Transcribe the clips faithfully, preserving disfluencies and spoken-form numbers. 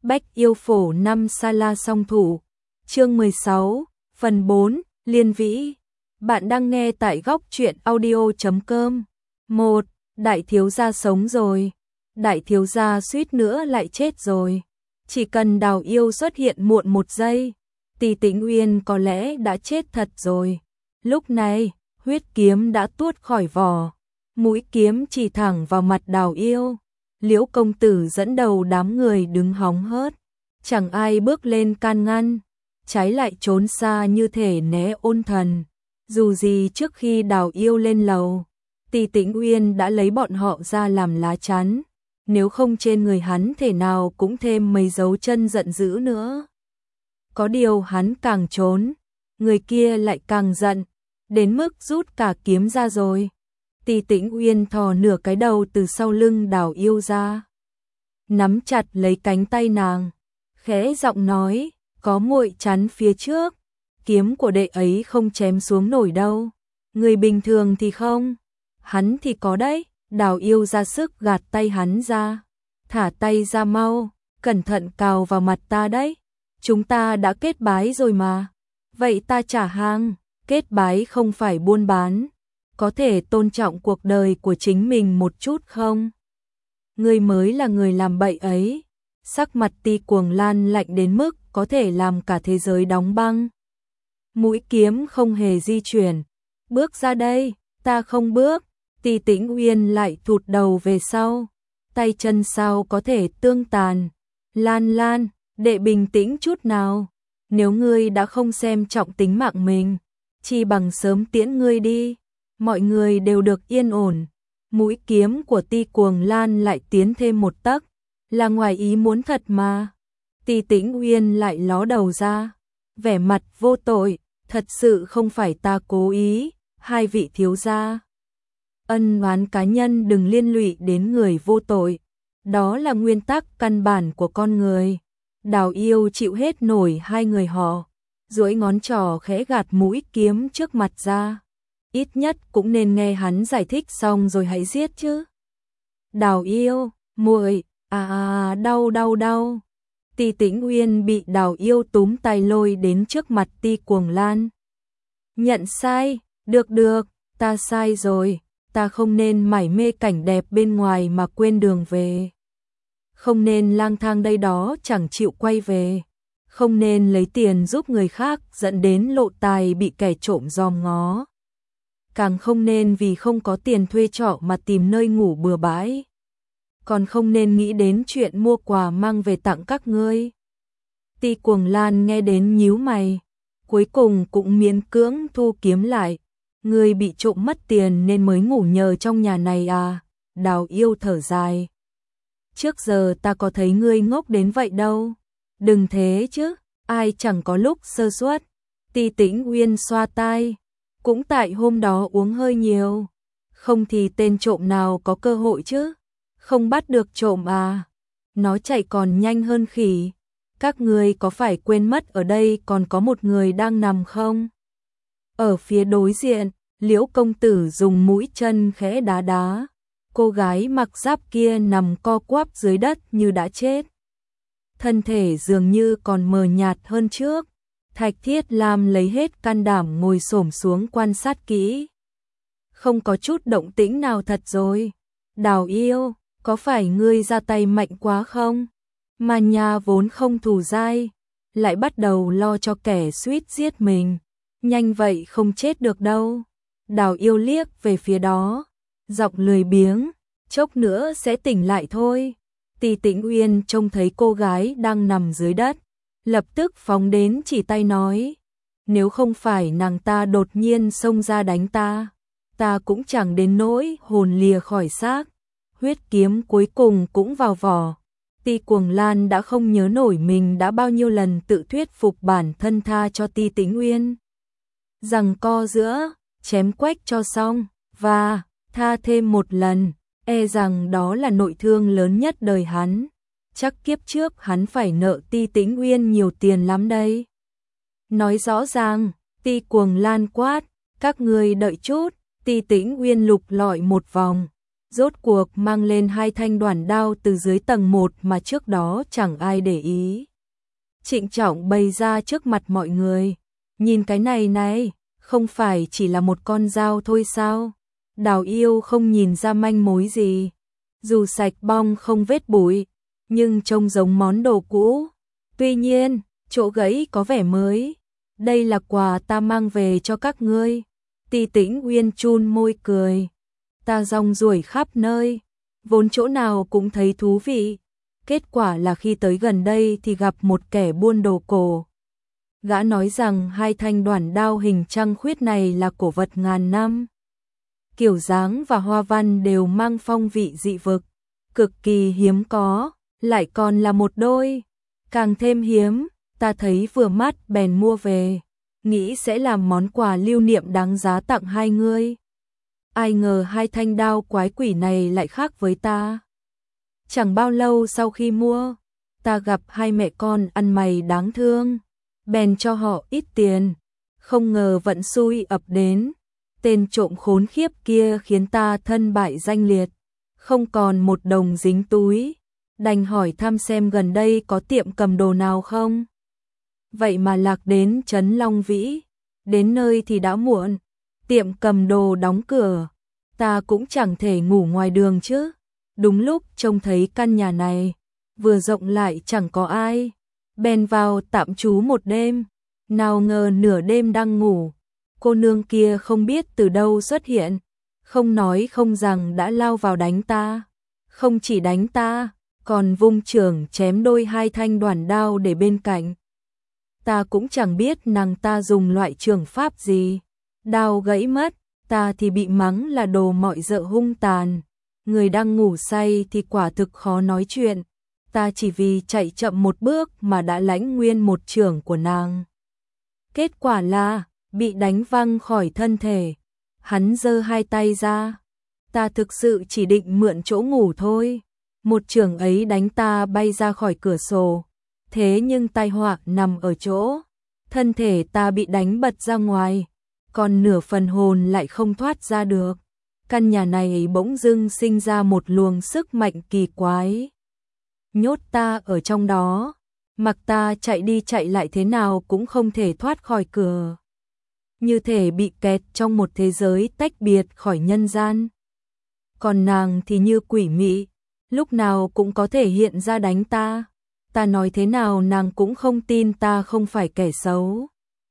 Bách yêu phổ năm sa la song thủ. Chương mười sáu, phần bốn, Liên Vĩ. Bạn đang nghe tại góc truyện audio chấm com. một. Đại thiếu gia sống rồi. Đại thiếu gia suýt nữa lại chết rồi. Chỉ cần Đào Yêu xuất hiện muộn một giây, Tỷ Tĩnh Uyên có lẽ đã chết thật rồi. Lúc này, huyết kiếm đã tuốt khỏi vỏ, mũi kiếm chỉ thẳng vào mặt Đào Yêu. Liễu công tử dẫn đầu đám người đứng hóng hớt, chẳng ai bước lên can ngăn, trái lại trốn xa như thể né ôn thần. Dù gì trước khi Đào Yêu lên lầu, Tỷ Tĩnh Uyên đã lấy bọn họ ra làm lá chắn, nếu không trên người hắn thể nào cũng thêm mấy dấu chân giận dữ nữa. Có điều hắn càng trốn, người kia lại càng giận, đến mức rút cả kiếm ra rồi. Tỷ Tĩnh Uyên thò nửa cái đầu từ sau lưng Đào Yêu ra, nắm chặt lấy cánh tay nàng, khẽ giọng nói, có muội chắn phía trước, kiếm của đệ ấy không chém xuống nổi đâu, người bình thường thì không, hắn thì có đấy. Đào Yêu ra sức gạt tay hắn ra, thả tay ra mau, cẩn thận cào vào mặt ta đấy, chúng ta đã kết bái rồi mà, vậy ta trả hàng, kết bái không phải buôn bán, có thể tôn trọng cuộc đời của chính mình một chút không? Ngươi mới là người làm bậy ấy. Sắc mặt Ti Cuồng Lan lạnh đến mức có thể làm cả thế giới đóng băng. Mũi kiếm không hề di chuyển. Bước ra đây, ta không bước. Tỷ Tĩnh Uyên lại thụt đầu về sau, tay chân sao có thể tương tàn. Lan Lan, đệ bình tĩnh chút nào, nếu ngươi đã không xem trọng tính mạng mình, chi bằng sớm tiễn ngươi đi, mọi người đều được yên ổn. Mũi kiếm của Ti Cuồng Lan lại tiến thêm một tấc, là ngoài ý muốn thật mà. Tỷ Tĩnh Uyên lại ló đầu ra, vẻ mặt vô tội, thật sự không phải ta cố ý, hai vị thiếu gia. Ân oán cá nhân đừng liên lụy đến người vô tội, đó là nguyên tắc căn bản của con người. Đào Yêu chịu hết nổi hai người họ, duỗi ngón trỏ khẽ gạt mũi kiếm trước mặt ra, ít nhất cũng nên nghe hắn giải thích xong rồi hãy giết chứ. Đào Yêu, muội, à, à đau đau đau. Tỷ Tĩnh Uyên bị Đào Yêu túm tay lôi đến trước mặt Ti Cuồng Lan. Nhận sai, được được, ta sai rồi. Ta không nên mải mê cảnh đẹp bên ngoài mà quên đường về. Không nên lang thang đây đó chẳng chịu quay về. Không nên lấy tiền giúp người khác dẫn đến lộ tài bị kẻ trộm dòm ngó. Càng không nên vì không có tiền thuê trọ mà tìm nơi ngủ bừa bãi. Còn không nên nghĩ đến chuyện mua quà mang về tặng các ngươi. Ti Cuồng Lan nghe đến nhíu mày, cuối cùng cũng miễn cưỡng thu kiếm lại. Ngươi bị trộm mất tiền nên mới ngủ nhờ trong nhà này à? Đào Yêu thở dài. Trước giờ ta có thấy ngươi ngốc đến vậy đâu. Đừng thế chứ, ai chẳng có lúc sơ suất. Tỷ Tĩnh Uyên xoa tai. Cũng tại hôm đó uống hơi nhiều. Không thì tên trộm nào có cơ hội chứ. Không bắt được trộm à? Nó chạy còn nhanh hơn khỉ. Các ngươi có phải quên mất ở đây còn có một người đang nằm không? Ở phía đối diện, Liễu công tử dùng mũi chân khẽ đá đá. Cô gái mặc giáp kia nằm co quắp dưới đất như đã chết. Thân thể dường như còn mờ nhạt hơn trước. Thạch Thiết Lam lấy hết can đảm ngồi xổm xuống quan sát kỹ. Không có chút động tĩnh nào thật rồi. Đào Yêu, có phải ngươi ra tay mạnh quá không? Mà nhà vốn không thù dai, lại bắt đầu lo cho kẻ suýt giết mình. Nhanh vậy không chết được đâu. Đào Yêu liếc về phía đó, giọng lười biếng, chốc nữa sẽ tỉnh lại thôi. Tỷ Tĩnh Uyên trông thấy cô gái đang nằm dưới đất, lập tức phóng đến chỉ tay nói, nếu không phải nàng ta đột nhiên xông ra đánh ta, ta cũng chẳng đến nỗi hồn lìa khỏi xác. Huyết kiếm cuối cùng cũng vào vỏ. Ti Cuồng Lan đã không nhớ nổi mình đã bao nhiêu lần tự thuyết phục bản thân tha cho Ti Tĩnh Uyên. Giằng co giữa, chém quách cho xong, và tha thêm một lần, e rằng đó là nội thương lớn nhất đời hắn. Chắc kiếp trước hắn phải nợ Ti Tĩnh Uyên nhiều tiền lắm đây. Nói rõ ràng, Ti Cuồng Lan quát, các ngươi đợi chút. Ti Tĩnh Uyên lục lọi một vòng, rốt cuộc mang lên hai thanh đoản đao từ dưới tầng một mà trước đó chẳng ai để ý. Trịnh trọng bày ra trước mặt mọi người. Nhìn cái này này, không phải chỉ là một con dao thôi sao? Đào Yêu không nhìn ra manh mối gì. Dù sạch bong không vết bụi, nhưng trông giống món đồ cũ. Tuy nhiên, chỗ gãy có vẻ mới. Đây là quà ta mang về cho các ngươi. Ti Tĩnh Uyên chun môi cười. Ta rong ruổi khắp nơi, vốn chỗ nào cũng thấy thú vị. Kết quả là khi tới gần đây thì gặp một kẻ buôn đồ cổ. Gã nói rằng hai thanh đoản đao hình trăng khuyết này là cổ vật ngàn năm. Kiểu dáng và hoa văn đều mang phong vị dị vực, cực kỳ hiếm có, lại còn là một đôi. Càng thêm hiếm, ta thấy vừa mắt bèn mua về, nghĩ sẽ làm món quà lưu niệm đáng giá tặng hai ngươi. Ai ngờ hai thanh đao quái quỷ này lại khác với ta. Chẳng bao lâu sau khi mua, ta gặp hai mẹ con ăn mày đáng thương, bèn cho họ ít tiền. Không ngờ vận xui ập đến, tên trộm khốn khiếp kia khiến ta thân bại danh liệt, không còn một đồng dính túi, đành hỏi thăm xem gần đây có tiệm cầm đồ nào không. Vậy mà lạc đến trấn Long Vĩ, đến nơi thì đã muộn, tiệm cầm đồ đóng cửa, ta cũng chẳng thể ngủ ngoài đường chứ. Đúng lúc trông thấy căn nhà này, vừa rộng lại chẳng có ai, bèn vào tạm trú một đêm. Nào ngờ nửa đêm đang ngủ, cô nương kia không biết từ đâu xuất hiện, không nói không rằng đã lao vào đánh ta. Không chỉ đánh ta, còn vung chưởng chém đôi hai thanh đoản đao để bên cạnh. Ta cũng chẳng biết nàng ta dùng loại chưởng pháp gì, đao gãy mất, ta thì bị mắng là đồ mọi dợ hung tàn. Người đang ngủ say thì quả thực khó nói chuyện, ta chỉ vì chạy chậm một bước mà đã lãnh nguyên một chưởng của nàng. Kết quả là bị đánh văng khỏi thân thể. Hắn giơ hai tay ra, ta thực sự chỉ định mượn chỗ ngủ thôi. Một chưởng ấy đánh ta bay ra khỏi cửa sổ, thế nhưng tai họa nằm ở chỗ thân thể ta bị đánh bật ra ngoài, còn nửa phần hồn lại không thoát ra được. Căn nhà này bỗng dưng sinh ra một luồng sức mạnh kỳ quái, nhốt ta ở trong đó, mặc ta chạy đi chạy lại thế nào cũng không thể thoát khỏi cửa, như thể bị kẹt trong một thế giới tách biệt khỏi nhân gian. Còn nàng thì như quỷ mị, lúc nào cũng có thể hiện ra đánh ta, ta nói thế nào nàng cũng không tin ta không phải kẻ xấu.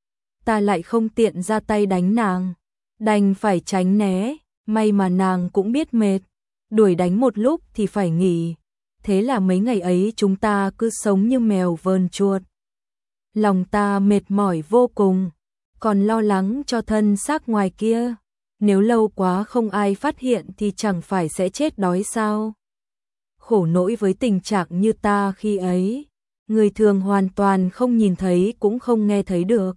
Ta lại không tiện ra tay đánh nàng, đành phải tránh né. May mà nàng cũng biết mệt, đuổi đánh một lúc thì phải nghỉ. Thế là mấy ngày ấy chúng ta cứ sống như mèo vờn chuột. Lòng ta mệt mỏi vô cùng, còn lo lắng cho thân xác ngoài kia. Nếu lâu quá không ai phát hiện thì chẳng phải sẽ chết đói sao? Khổ nỗi với tình trạng như ta khi ấy, người thường hoàn toàn không nhìn thấy cũng không nghe thấy được.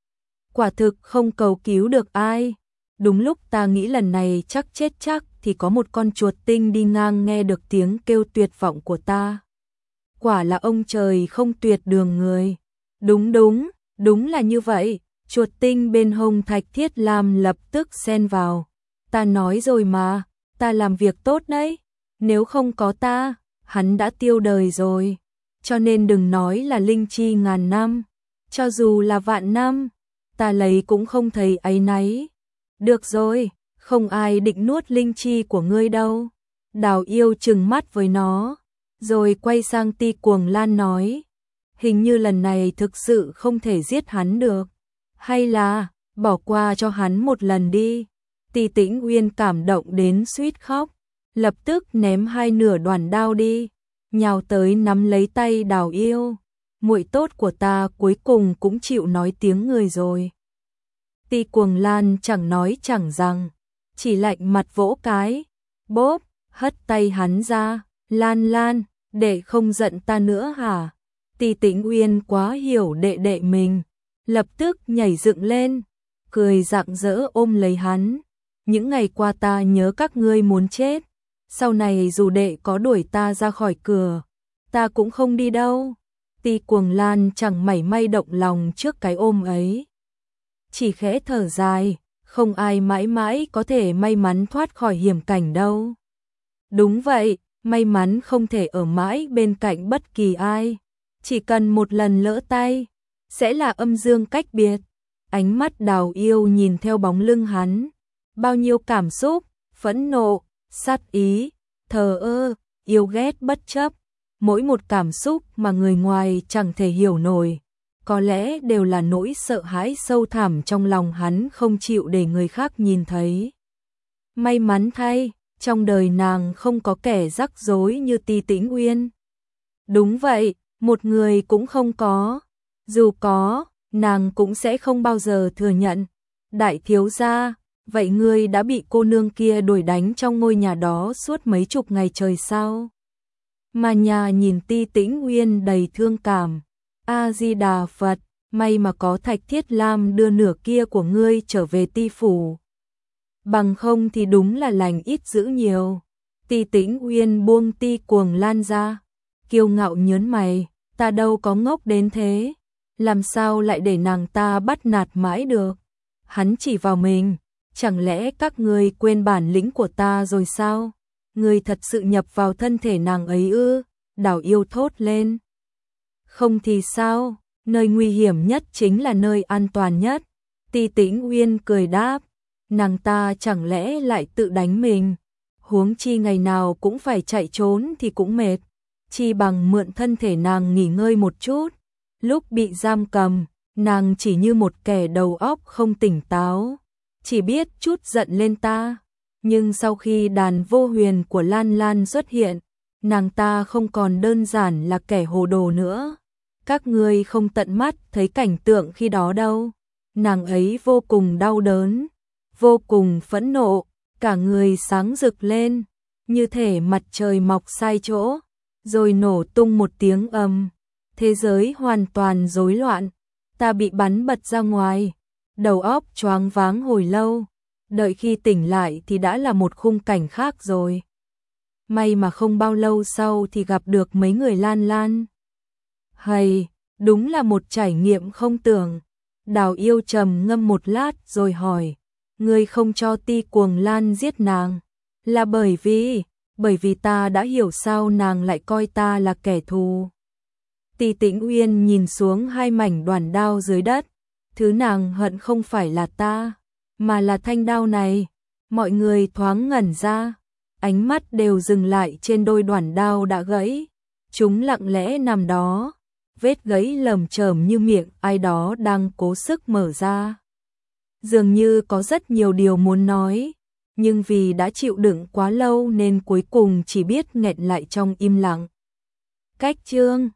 Quả thực không cầu cứu được ai. Đúng lúc ta nghĩ lần này chắc chết chắc thì có một con chuột tinh đi ngang nghe được tiếng kêu tuyệt vọng của ta. Quả là ông trời không tuyệt đường người. Đúng đúng, đúng là như vậy. Chuột tinh bên hông Thạch Thiết Lam lập tức xen vào. Ta nói rồi mà, ta làm việc tốt đấy. Nếu không có ta, hắn đã tiêu đời rồi. Cho nên đừng nói là linh chi ngàn năm, cho dù là vạn năm, ta lấy cũng không thấy áy náy. Được rồi, không ai định nuốt linh chi của ngươi đâu. Đào Yêu trừng mắt với nó, rồi quay sang Ti Cuồng Lan nói, hình như lần này thực sự không thể giết hắn được. Hay là, bỏ qua cho hắn một lần đi. Ti Tĩnh Uyên cảm động đến suýt khóc, lập tức ném hai nửa đoản đao đi, nhào tới nắm lấy tay Đào Yêu. Muội tốt của ta cuối cùng cũng chịu nói tiếng người rồi. Ti Cuồng Lan chẳng nói chẳng rằng, chỉ lạnh mặt vỗ cái, bốp, hất tay hắn ra. Lan Lan, đệ không giận ta nữa hả? Ti Tĩnh Uyên quá hiểu đệ đệ mình, lập tức nhảy dựng lên, cười rạng rỡ ôm lấy hắn. Những ngày qua ta nhớ các ngươi muốn chết, sau này dù đệ có đuổi ta ra khỏi cửa, ta cũng không đi đâu. Ti Cuồng Lan chẳng mảy may động lòng trước cái ôm ấy, chỉ khẽ thở dài, không ai mãi mãi có thể may mắn thoát khỏi hiểm cảnh đâu. Đúng vậy, may mắn không thể ở mãi bên cạnh bất kỳ ai. Chỉ cần một lần lỡ tay, sẽ là âm dương cách biệt. Ánh mắt Đào Yêu nhìn theo bóng lưng hắn. Bao nhiêu cảm xúc, phẫn nộ, sát ý, thờ ơ, yêu ghét bất chấp. Mỗi một cảm xúc mà người ngoài chẳng thể hiểu nổi. Có lẽ đều là nỗi sợ hãi sâu thẳm trong lòng hắn không chịu để người khác nhìn thấy. May mắn thay, trong đời nàng không có kẻ rắc rối như Ti Tĩnh Uyên. Đúng vậy, một người cũng không có. Dù có, nàng cũng sẽ không bao giờ thừa nhận. Đại thiếu gia, vậy ngươi đã bị cô nương kia đuổi đánh trong ngôi nhà đó suốt mấy chục ngày trời sao? Mà nhà nhìn Ti Tĩnh Uyên đầy thương cảm. A-di-đà Phật, may mà có Thạch Thiết Lam đưa nửa kia của ngươi trở về Ti phủ. Bằng không thì đúng là lành ít dữ nhiều. Ti Tĩnh Uyên buông Ti Cuồng Lan ra, kiêu ngạo nhớn mày, ta đâu có ngốc đến thế, làm sao lại để nàng ta bắt nạt mãi được. Hắn chỉ vào mình, chẳng lẽ các ngươi quên bản lĩnh của ta rồi sao? Ngươi thật sự nhập vào thân thể nàng ấy ư? Đào Yêu thốt lên. Không thì sao, nơi nguy hiểm nhất chính là nơi an toàn nhất. Ti Tĩnh Uyên cười đáp, nàng ta chẳng lẽ lại tự đánh mình, huống chi ngày nào cũng phải chạy trốn thì cũng mệt, chi bằng mượn thân thể nàng nghỉ ngơi một chút. Lúc bị giam cầm, nàng chỉ như một kẻ đầu óc không tỉnh táo, chỉ biết chút giận lên ta, nhưng sau khi đàn vô huyền của Lan Lan xuất hiện, nàng ta không còn đơn giản là kẻ hồ đồ nữa. Các ngươi không tận mắt thấy cảnh tượng khi đó đâu. Nàng ấy vô cùng đau đớn, vô cùng phẫn nộ, cả người sáng rực lên, như thể mặt trời mọc sai chỗ, rồi nổ tung một tiếng ầm. Thế giới hoàn toàn rối loạn, ta bị bắn bật ra ngoài, đầu óc choáng váng hồi lâu, đợi khi tỉnh lại thì đã là một khung cảnh khác rồi. May mà không bao lâu sau thì gặp được mấy người Lan Lan. Hay, đúng là một trải nghiệm không tưởng. Đào Yêu trầm ngâm một lát rồi hỏi, ngươi không cho Ti Cuồng Lan giết nàng, là bởi vì, bởi vì ta đã hiểu sao nàng lại coi ta là kẻ thù. Ti Tĩnh Uyên nhìn xuống hai mảnh đoàn đao dưới đất, thứ nàng hận không phải là ta, mà là thanh đao này. Mọi người thoáng ngẩn ra, ánh mắt đều dừng lại trên đôi đoàn đao đã gãy, chúng lặng lẽ nằm đó, vết gãy lởm chởm như miệng ai đó đang cố sức mở ra. Dường như có rất nhiều điều muốn nói, nhưng vì đã chịu đựng quá lâu nên cuối cùng chỉ biết nghẹn lại trong im lặng. Cách chương